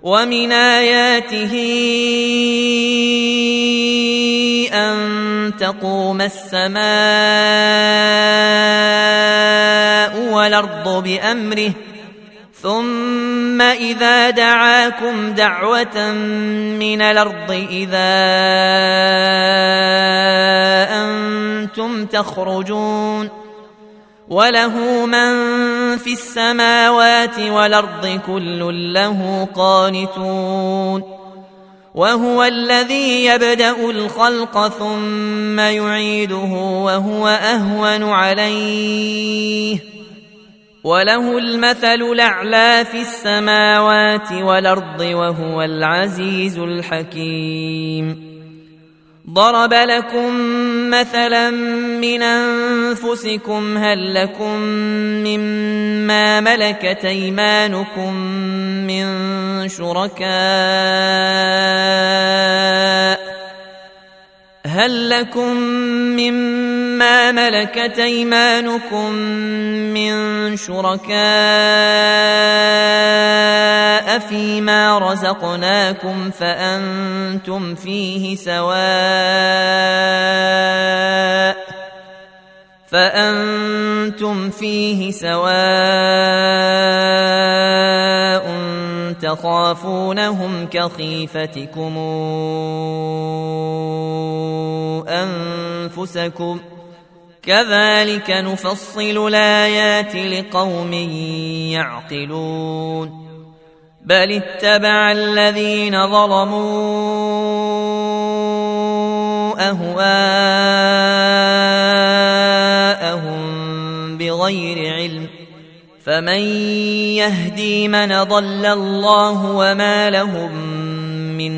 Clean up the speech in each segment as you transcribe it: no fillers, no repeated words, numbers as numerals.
ومن آياته أن تقوم السماء والأرض بأمره ثم إذا دعاكم دعوة من الأرض إذا أنتم تخرجون وله من في السماوات والأرض كل له قانتون وهو الذي يبدأ الخلق ثم يعيده وهو أهون عليه وله المثل الأعلى في السماوات والأرض وهو العزيز الحكيم ضرب لكم مثلا من أنفسكم هل لكم مما ملكت أيمانكم من شركاء فيما رزقناكم فأنتم فيه سواء تخافونهم كخيفتكم أنفسكم كذلك نفصل الآيات لقوم يعقلون بل اتبع الذين ظلموا أهواءهم بغير علم فمن يهدي من ضل الله وما لهم من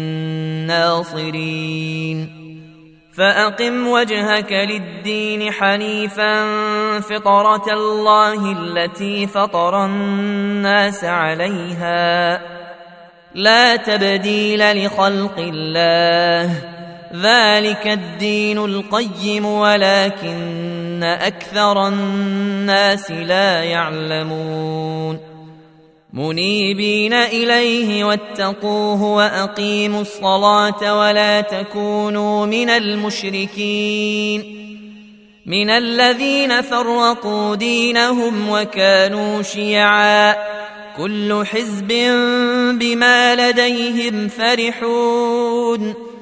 ناصرين فأقم وجهك للدين حنيفا فطرة الله التي فطر الناس عليها لا تبديل لخلق الله ذلك الدين القيم ولكن أكثر الناس لا يعلمون منيبين إليه واتقوه وأقيموا الصلاة ولا تكونوا من المشركين من الذين فرقوا دينهم وكانوا شيعا كل حزب بما لديهم فرحون